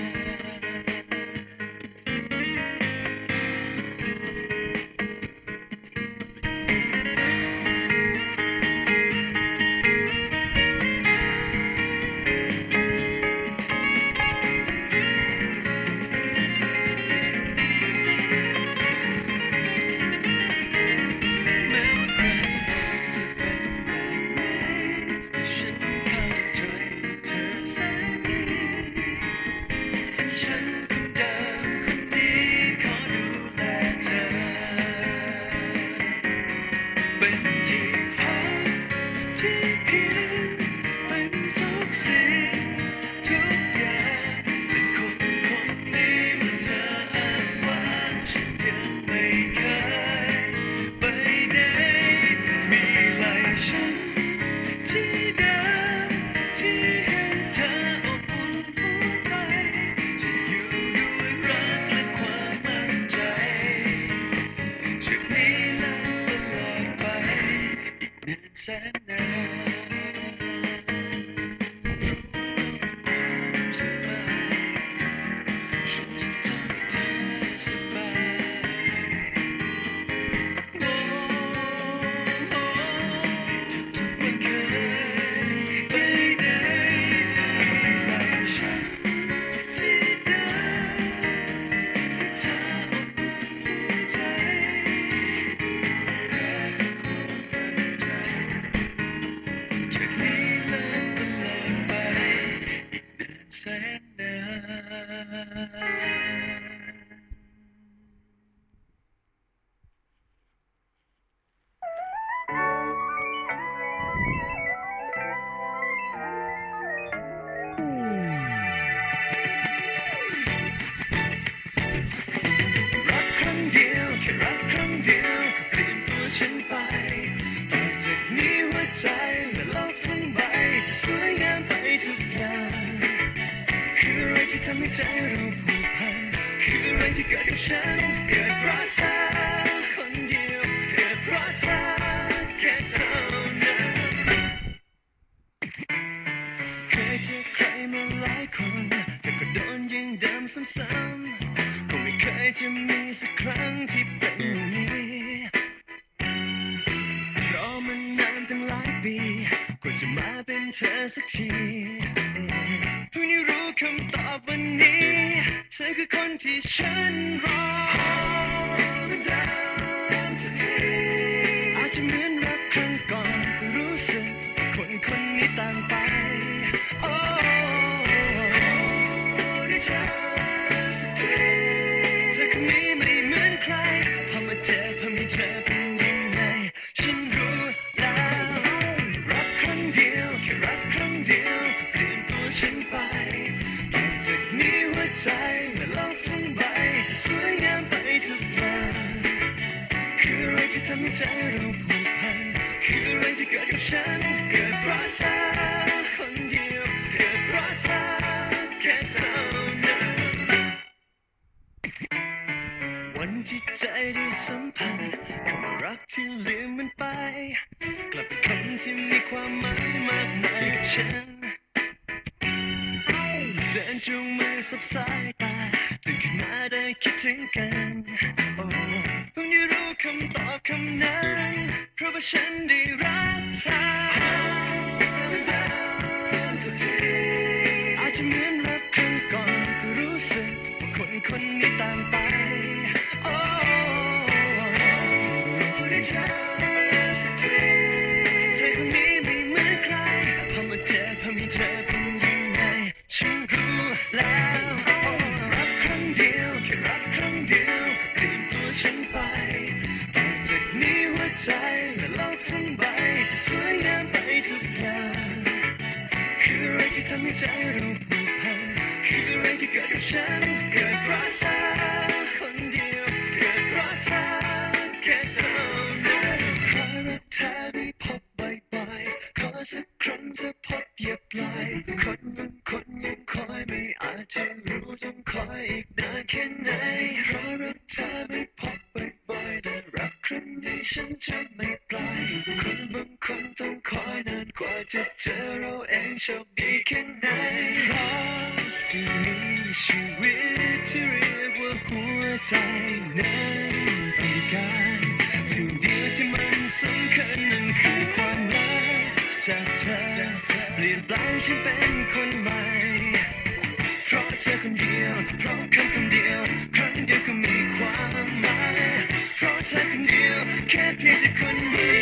แม้ว่าใครจะเป็นแบบไหนแต่ฉันเข้าใจว่าเธอแสนดีฉันคนเดิมคนนี้ขอดูแลเธอเป็นที่พักที่พิงเป็นทุกสิ่งทุกอย่างเป็นคนคนนี้เมื่อเธออ้างว่าฉันยังไม่เคยไปไหนมีไหล่ฉันที่เดิมที่ให้เธออบอุ่นหัวใจจะอยู่ด้วยรักและความมั่นใจจากนี้และตลอดไปอีกนานแสนนานความสบายฉันจะทำให้เธอสบายโอ้โอ้ทุกๆวันเคที่ทำให้ใจเราผูกพันคืออะไรที่เกิดกับฉันเกิดเพราะเธอคนเดียวเกิดเพราะเธอแค่เท่านั้นเคยเจอใครมาหลายคนแต่ก็โดนยิงดำซ้ำๆคงไม่เคยจะมีสักครั้งที่เป็นอย่างนี้รอมานานตั้งหลายปีกว่าจะมาเป็นเธอสักทีเพิ่งได้รู้คำตอบวันนี้เธอคือคนที่ฉันรอมาดานทุกทีอาจจะเหมือนรักครั้งก่อนแต่รู้สึกคนคนนี้ต่างไปโอ้ได้เจอสักทีเธอคนนี้ไม่เหมือนใครพอมาเจอพอมีเธอเป็นยังไงฉันรู้แล้วรักครั้งเดียวแค่รักครั้งเดียวเปลี่ยนตัวฉันไปต่อจากนี้หัวใจและโลกทั้งใบจะสวยงามไปทุกอย่างคืออะไรที่ทำให้ใจเราผูกพันคืออะไรที่เกิดกับฉันเกิดเพราะเธอคนเดียวเกิดเพราะเธอแค่เท่านั้นวันที่ใจได้สัมผัสคำรักที่ลืมมันไปกลับเป็นคำที่มีความหมายมากมายกับฉันเดินจูงมือสับสายตาตื่นขึ้นมาได้คิดถึงกันโอ้เพิ่งได้รู้คำตอบคำนั้นเพราะว่าฉันได้รักเธอทุกทีอาจจะเหมือนรักครั้งก่อนแต่รู้สึกว่าคนคนนี้ต่างไปโอ้ได้เจอสักทีเธอคนนี้ไม่เหมือนใครพอมาเจอพอมีเธอเป็นยังไงฉันรู้แล้วรักครั้งเดียวแค่รักครั้งเดียวก็เปลี่ยนตัวฉันไปต่อจากนี้หัวใจและโลกทั้งใบจะสวยงามไปทุกอย่างคืออะไรที่ทำให้ใจเราผูกพันคืออะไรที่เกิดกับฉันเกิดเพราะเธอคนเดียวเกิดเพราะเธอแค่เท่านั้นเพราะรักเธอได้พบบ่อยๆขอสักครั้งจะพบอย่าปล่อยคนบางคนยังคอยไม่อาจจะรู้ต้องคอยอีกนานแค่ไหนเพราะรักเธอไม่พบบ่อยๆแต่รักครั้งนี้ฉันจะไม่ปล่อยคนบางคนต้องคอยนานกว่าจะเจอเราเองโชคดีแค่ไหนเพราะสิ่งมีชีวิตที่เรียกว่าหัวใจนั้นต้องการสิ่งเดียวที่มันสำคัญนั่นคือความรักจากเธอเปลี่ยนแปลงฉันเป็นคนใหม่เพราะเธอคนเดียวเพราะคำคำเดียวครั้งเดียวก็มีความหมายเพราะเธอคนเดียวแค่เพียงแค่คนเดียว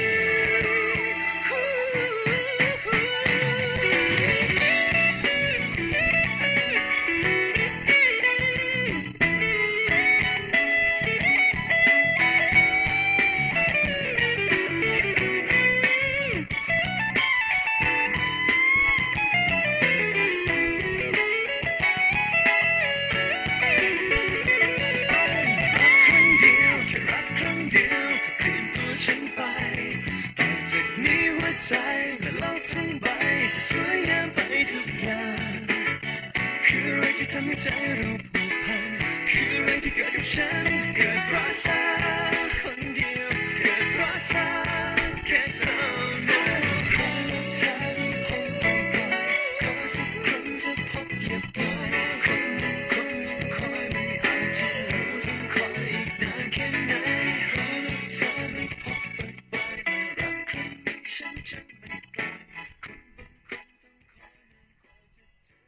ใจและโลกทั้งใบจะสวยงามไปทุกอย่างคืออะไรที่ทำให้ใจเราผูกพันคืออะไรที่เกิดกับฉันเกิดเพราะเธอคนเดียวเกิดเพราะเธอแค่เท่านั้นเพราะรักเธอได้พบบ่อยๆขอสักครั้งจะพบอย่าปล่อยคนบางคนยังคอยไม่อาจจะรู้ต้องคอยอีกนานแค่ไหนเพราะรักเธอไม่พบบ่อยๆรักครั้งนี้ฉันจะไม่ปล่อยคนบางคนต้องคอยนานกว่าจะเจอ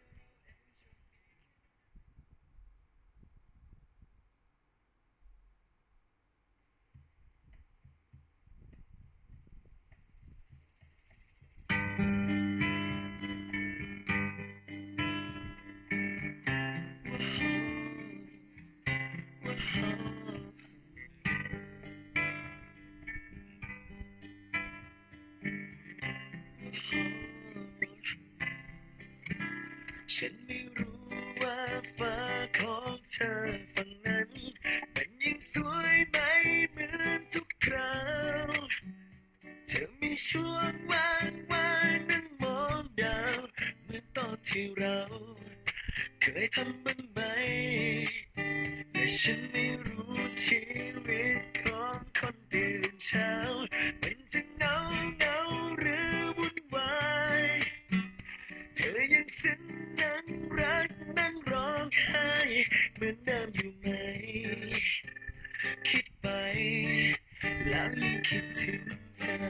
ฉันไม่รู้ว่าฟ้าของเธอฝั่งนั้นมันยังสวยไหมเหมือนทุกคราวเธอมีช่วงว่างว่างนั่งมองดาวเหมือนตอนที่เราเคยทำมันไหมแต่ฉันไม่รู้ชีวิตของคนตื่นเช้ามันจะเหงาเหงาหรือวุ่นวายเธอยังซึ้งนั่งรักนั่งร้องไห้เหมือนเดิมอยู่ไหมคิดไปแล้วยิ่งคิดถึงเธอ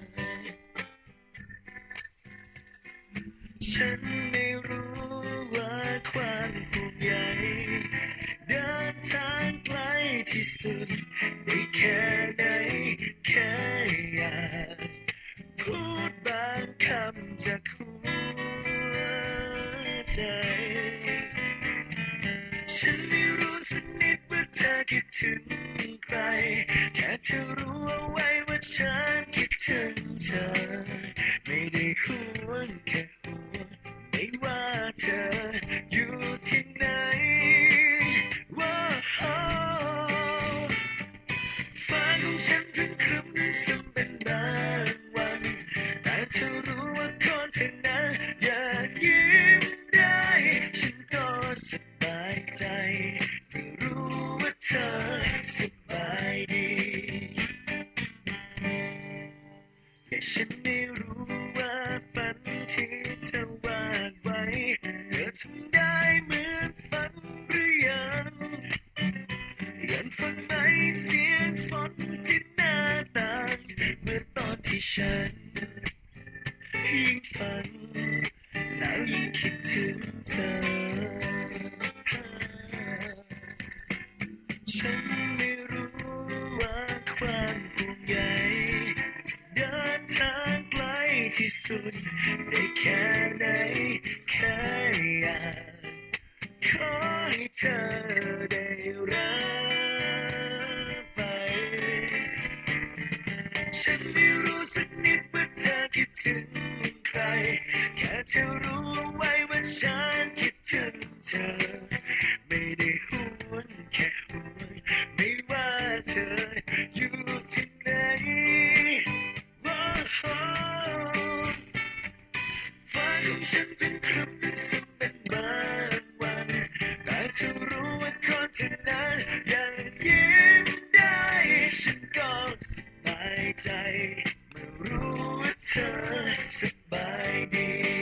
ฉันไม่รู้ว่าความห่วงใยเดินทางไกลที่สุดได้แค่ไหนแค่อยากพูดบางคำจากหัวใจฉันไม่รู้สักนิดว่าเธอคิดถึงใครแค่เธอรู้เอาไว้ว่าฉันคิดถึงเธอไม่ได้ห่วงแค่ห่วงไม่ว่าเธออยู่ที่ไหนว้าวฟ้าของฉันถึงครึ้มซึมเป็นบางวันแต่เธอรู้ว่าคนเธอนั้นอยากยิ้มได้ฉันก็สบายใจเมื่อรู้ว่าเธอสบายดีแต่ฉันไม่รู้ว่าฝันที่เธอวาดไว้เธอทำได้เหมือนฝันหรือยังยังฟังไหมเสียงฝนที่หน้าต่างเมื่อตอนที่ฉันยิ่งฝันแล้วยิ่งคิดถึงเธอฉันไม่รู้ว่าความห่วงใยเดินทางไกลที่สุดได้แค่ไหนแค่อยากขอให้เธอได้รับไปฉันไม่รู้สักนิดว่าเธอคิดถึงใครแค่เธอรู้เอาไว้ว่าฉันคิดถึงเธอไม่ได้ห่วงแค่ห่วงไม่ว่าเธออยู่ที่ไหนว้าวฟ้าของฉันจึงครึ้มซึมเป็นบางวันแต่เธอรู้ว่าคนเธอนั้นยังยิ้มได้ฉันก็สบายใจเมื่อรู้ว่าเธอสบายดี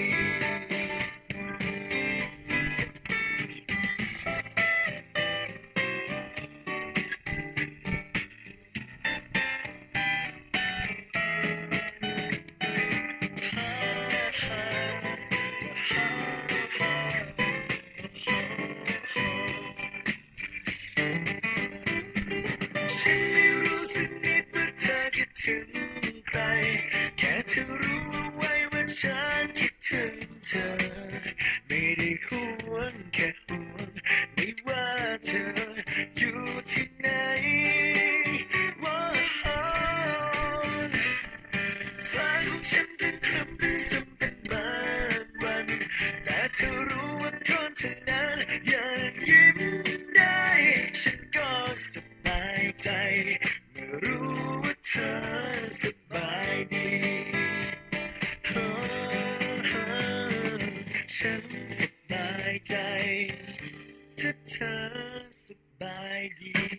ฉันไม่รู้สักนิดว่าเธอคิดถึงใครแค่เธอรู้เอาไว้ว่าฉันคิดถึงเธอไม่ได้ห่วงแค่ห่วงไม่ว่าเธออยู่ที่ไหนว้าวฟ้าของฉันถึงครึ้มถึงซึมเป็นบางวันแต่เธอรู้ว่าคนเธอนั้นยังยิ้มได้ฉันก็สบายใจเมื่อรู้ว่าเธอสบายดีโอ้โอ้ฉันสบายใจถ้าเธอสบายดี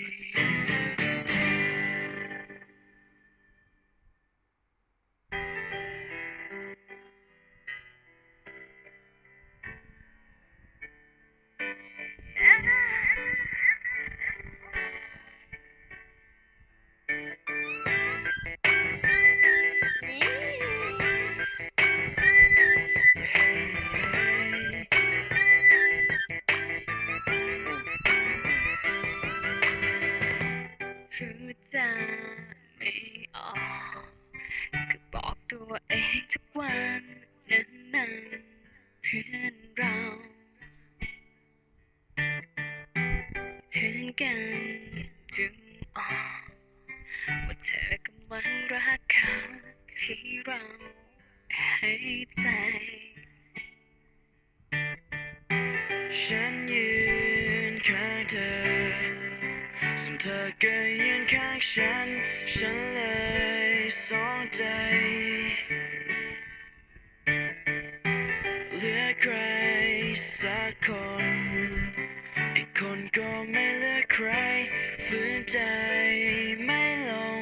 พูดจาไม่ออกก็บอกตัวเองทุกวันนั้นๆเพื่อนเราเพื่อนกันจึงออกว่าเธอกำลังรักเขาที่เราให้ใจฉันยืนข้างเธอส่วนเธอก็ยืนข้างฉันฉันเลยสองใจเหลือใครสักคนก็ไม่เหลือใครฝืนใจไม่ลง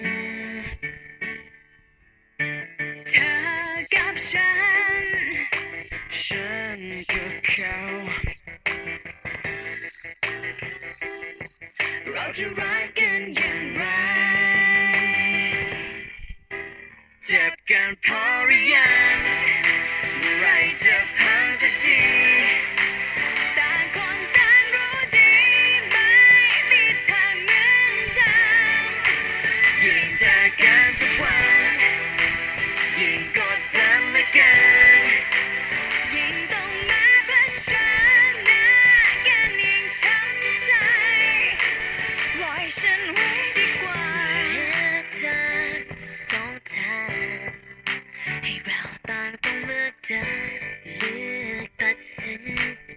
เธอกับฉันฉันกับเขาเราจะรักกันอย่างไรเจ็บกันพอหรือยังเมื่อไรจะพังสักทีต่างคนต่างรู้ดีไม่มีทางเหมือนเดิมยิ่งจากกันทุกวันยิ่งกดดันเหลือเกินยิ่งต้องมาเผชิญหน้ากันยิ่งช้ำใจปล่อยฉันไว้ดีกว่าเลือกทางสองทางให้เราต่างต้องเลือกเดินเลือกตัดสินใจ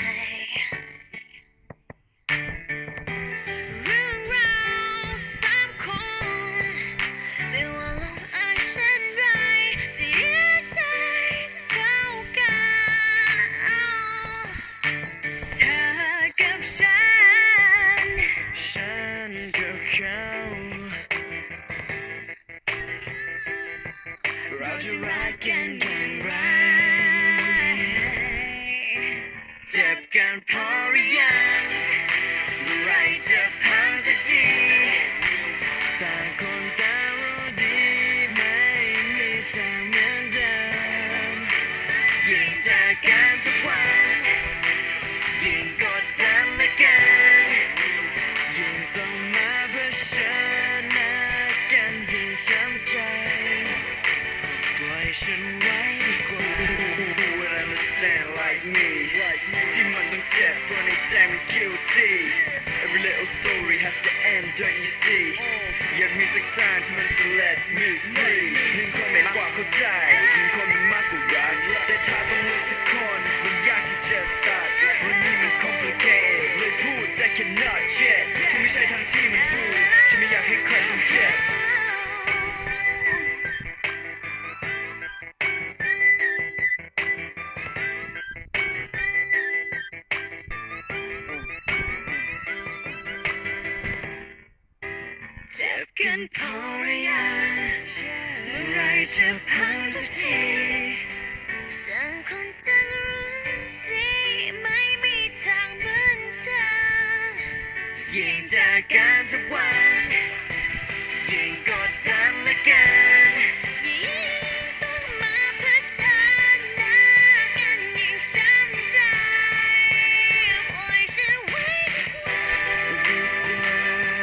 เรื่องราวสามคนไม่ว่าลงเอยเช่นไรเสียใจเท่ากันเธอกับฉันฉันกับเขาเราจะรักกันอย่างไรเจ็บกันพอหรือยังเมื่อไรจะพังสักทีต่างคนต่างรู้ดีไม่มีทางเหมือนเดิมยิ่งจากกันทุกวันยิ่งกดดันเหลือเกินยิ่งต้องมาเผชิญหน้ากันยิ่งช้ำใจปล่อยฉันไว้ดีกว่า Who will understand like me ที่มันต้องเจ็บเพราะในใจมัน guilty Every little story has to end don't you see อยากมีสักทางที่มันจะ let me free หนึ่งคนเป็นกว่าเข้าใจหนึ่งคนมันมากกว่ารักแต่ถ้าต้องเลือกสักคนมันยากที่จะตัดวันนี้มัน complicated เลยพูดได้แค่ not yet ที่ไม่ใช่ทางที่มันถูกฉันไม่อยากให้ใครต้องเจ็บเจ็บกันพอหรือยังเมื่อไรจะพังสักทีต่างคนต่างรู้ดีไม่มีทางเหมือนเดิมยิ่งจากกันทุกวันยิ่งกดดันเหลือเกินยิ่งต้องมาเผชิญหน้ากันยิ่งช้ำใจปล่อยฉันไว้ดีกว่าดีกว่า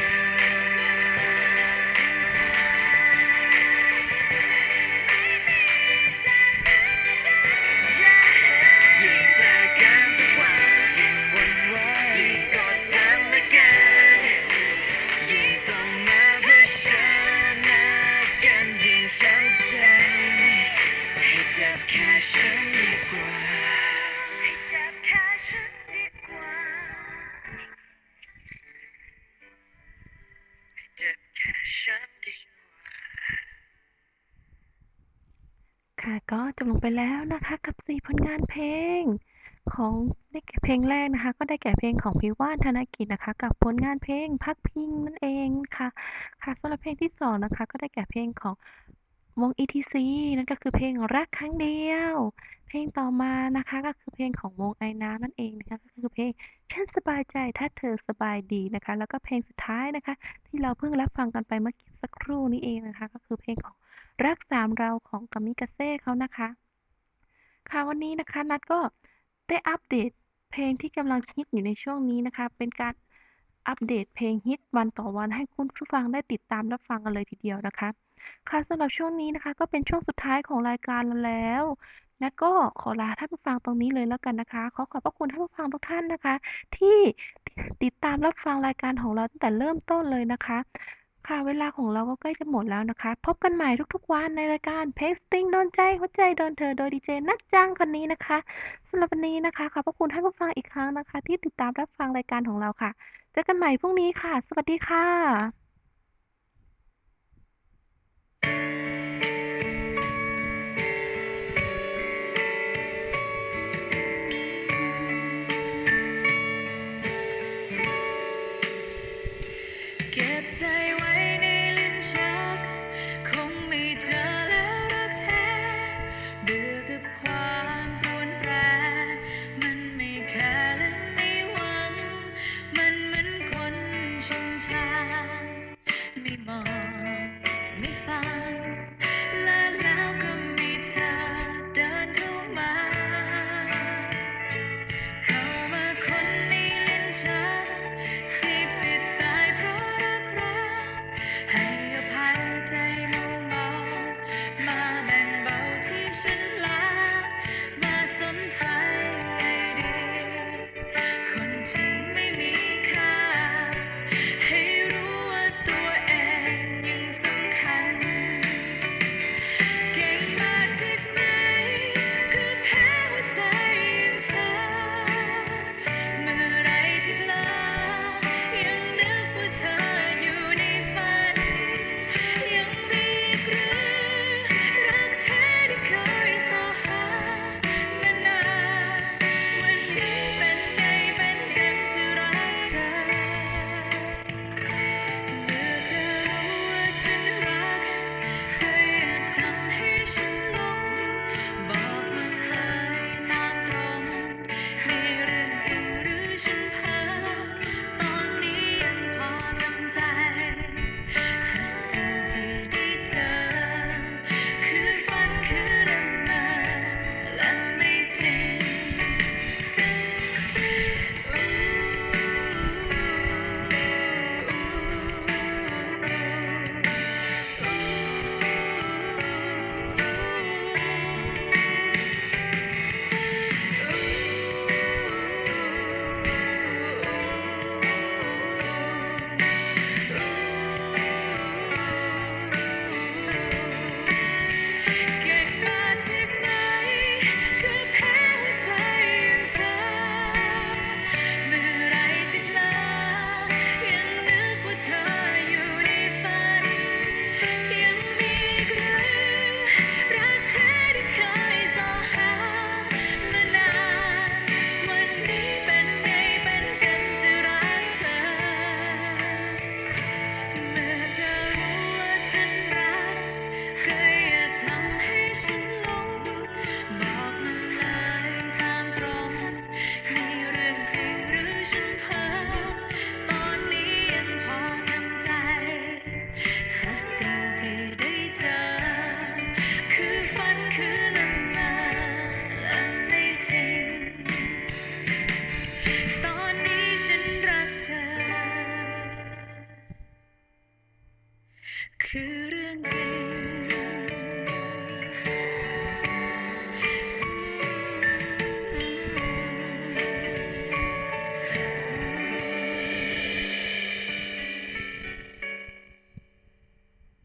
ยิ่งจากกันทุกวันยิ่งหวั่นไหวยิ่งกดดันเหลือเกินยิ่งต้องมาเผชิญหน้ากันยิ่งช้ำใจให้เจ็บแค่ฉันดีกว่าให้เจ็บแค่ฉันดีกว่าให้เจ็บแค่ฉันดีกว่าค่ะก็จบลงไปแล้วนะคะกับสี่ผลงานเพลงของได้แก่เพลงแรกนะคะก็ได้แก่เพลงของพี่ว่านธนกิจนะคะกับผลงานเพลงพักพิงนั่นเองค่ะค่ะสำหรับเพลงที่สองนะคะก็ได้แก่เพลงของวง อี ที ซี นั่นก็คือเพลงรักครั้งเดียวเพลงต่อมานะคะก็คือเพลงของวงไอน้ำนั่นเองนะคะก็คือเพลงฉันสบายใจถ้าเธอสบายดีนะคะแล้วก็เพลงสุดท้ายนะคะที่เราเพิ่งรับฟังกันไปเมื่อกี้สักครู่นี้เองนะคะก็คือเพลงของรักสามเราของกามิกาเซ่เขานะคะค่ะวันนี้นะคะนัดก็ได้อัปเดตเพลงที่กำลังฮิตอยู่ในช่วงนี้นะคะเป็นการอัปเดตเพลงฮิตวันต่อวันให้คุณผู้ฟังได้ติดตามรับฟังกันเลยทีเดียวนะคะค่ะสำหรับช่วงนี้นะคะก็เป็นช่วงสุดท้ายของรายการเราแล้วนัดก็ขอลาท่านผู้ฟังตรงนี้เลยแล้วกันนะคะขอขอบพระคุณท่านผู้ฟังทุกท่านนะคะที่ติดตามรับฟังรายการของเราตั้งแต่เริ่มต้นเลยนะคะค่ะเวลาของเราก็ใกล้จะหมดแล้วนะคะพบกันใหม่ทุกๆวันในรายการเพลงสตริงโดนใจหัวใจโดนเธอโดยดีเจนัดจังคนนี้นะคะสำหรับวันนี้นะคะขอบพระคุณท่านผู้ฟังอีกครั้งนะคะที่ติดตามรับฟังรายการของเราค่ะเจอกันใหม่พรุ่งนี้ค่ะสวัสดีค่ะคือ